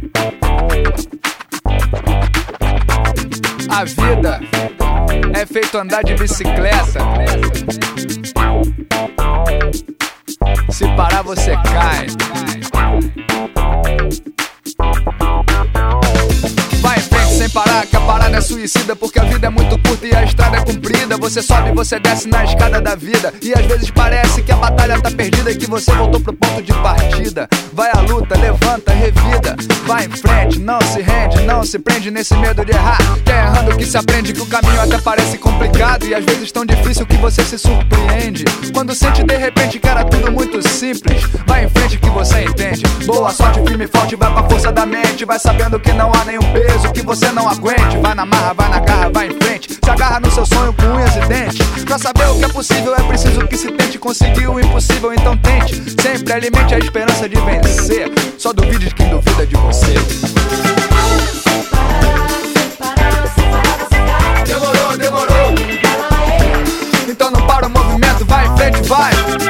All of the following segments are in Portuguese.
A vida é feito andar de bicicleta. Se parar você cai. Vai em frente sem parar, que a parada é suicida. Porque a vida é muito curta e a estrada é comprida. Você sobe e você desce na escada da vida. E às vezes parece que a batalha tá perdida e que você voltou pro ponto de partida. Vai à luta, levanta, revida. Vai em frente, não se rende, não se prende nesse medo de errar. Que é errando que se aprende, que o caminho até parece complicado. E às vezes tão difícil que você se surpreende. Quando sente de repente que era tudo muito simples. Vai em frente que você entende. Boa sorte, firme e forte, vai pra força da mente. Vai sabendo que não há nenhum peso que você não aguente. Vai na marra, vai na garra, vai em frente. Se agarra no seu sonho com unhas e dentes. Pra saber o que é possível é preciso que se tente. Conseguir o impossível, então tente. Sempre alimente a esperança de vencer. Só duvide de quem duvida de você. Demorou, demorou. Então não para o movimento, vai em frente, vai.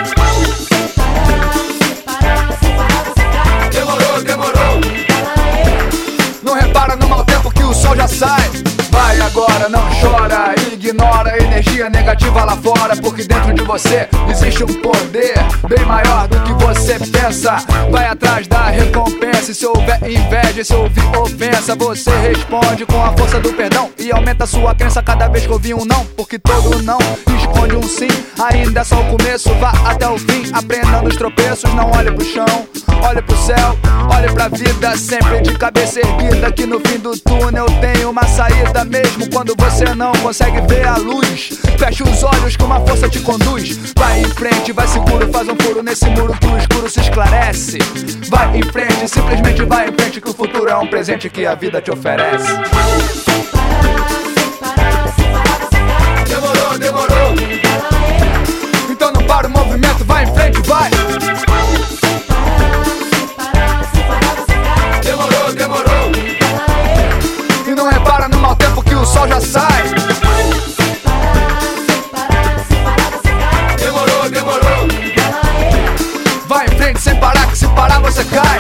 Demorou, demorou. Não repara no mau tempo que o sol já sai. Vai agora, não chora, ignora a energia negativa lá fora. Porque dentro de você existe um poder bem maior do que você pensa. Vai atrás da recompensa. E se houver inveja, se ouvir ofensa, você responde com a força do perdão. E aumenta a sua crença cada vez que ouvir um não. Porque todo não esconde um sim. Ainda é só o começo, vá até o fim. Aprenda nos tropeços, não olhe pro chão. Olhe pro céu, olhe pra vida. Sempre de cabeça erguida, que no fim do túnel tem uma saída. Mesmo quando você não consegue ver a luz, fecha os olhos que uma força te conduz. Vai em frente, vai seguro, faz um furo nesse muro que o escuro se esclarece. Vai em frente, simplesmente vai em frente, que o futuro é um presente que a vida te oferece. Demorou, demorou. Então não para o movimento, vai em frente, vai. Demorou, demorou. E não repara no mau tempo que o sol já sai. Demorou, demorou. Vai em frente sem parar, que se parar você cai.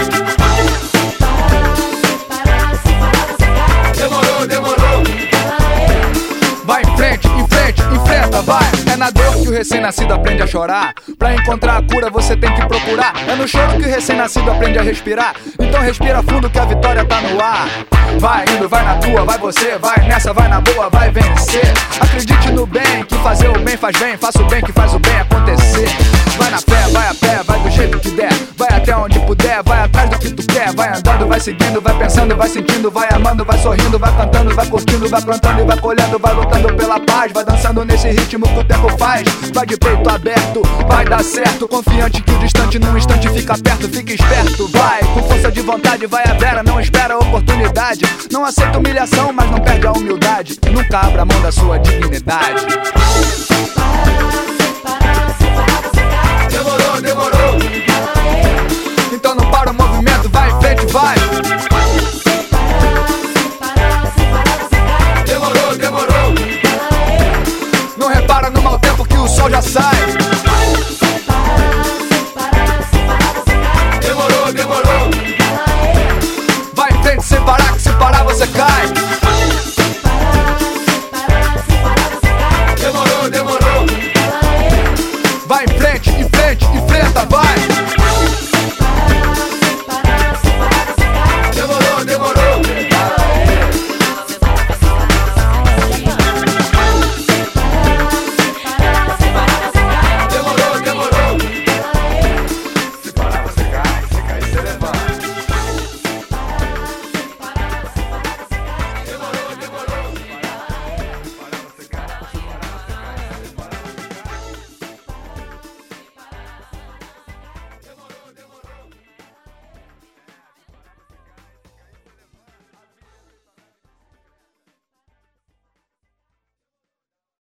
Demorou, demorou. Vai em frente, enfrenta, vai. É na dor que o recém-nascido aprende a chorar. Pra encontrar a cura você tem que procurar. É no choro que o recém-nascido aprende a respirar. Então respira fundo que a vitória tá no ar. Vai indo, vai na tua, vai você, vai nessa, vai na boa, vai vencer. Acredite no bem, que fazer o bem faz bem. Faça o bem que faz o bem acontecer. Vai na fé, vai a pé, vai do jeito que der. Vai até onde puder, vai atrás do que tu quer. Vai andando, vai seguindo, vai pensando, vai sentindo. Vai amando, vai sorrindo, vai cantando, vai curtindo. Vai plantando e vai colhendo, vai lutando pela paz. Vai dançando nesse ritmo que o tempo faz. Vai de peito aberto, vai dar certo. Confiante que o distante num instante fica perto. Fica esperto, vai, com força de vontade. Vai a vera, não espera a oportunidade. Não aceita humilhação, mas não perde a humildade. Nunca abra mão da sua dignidade.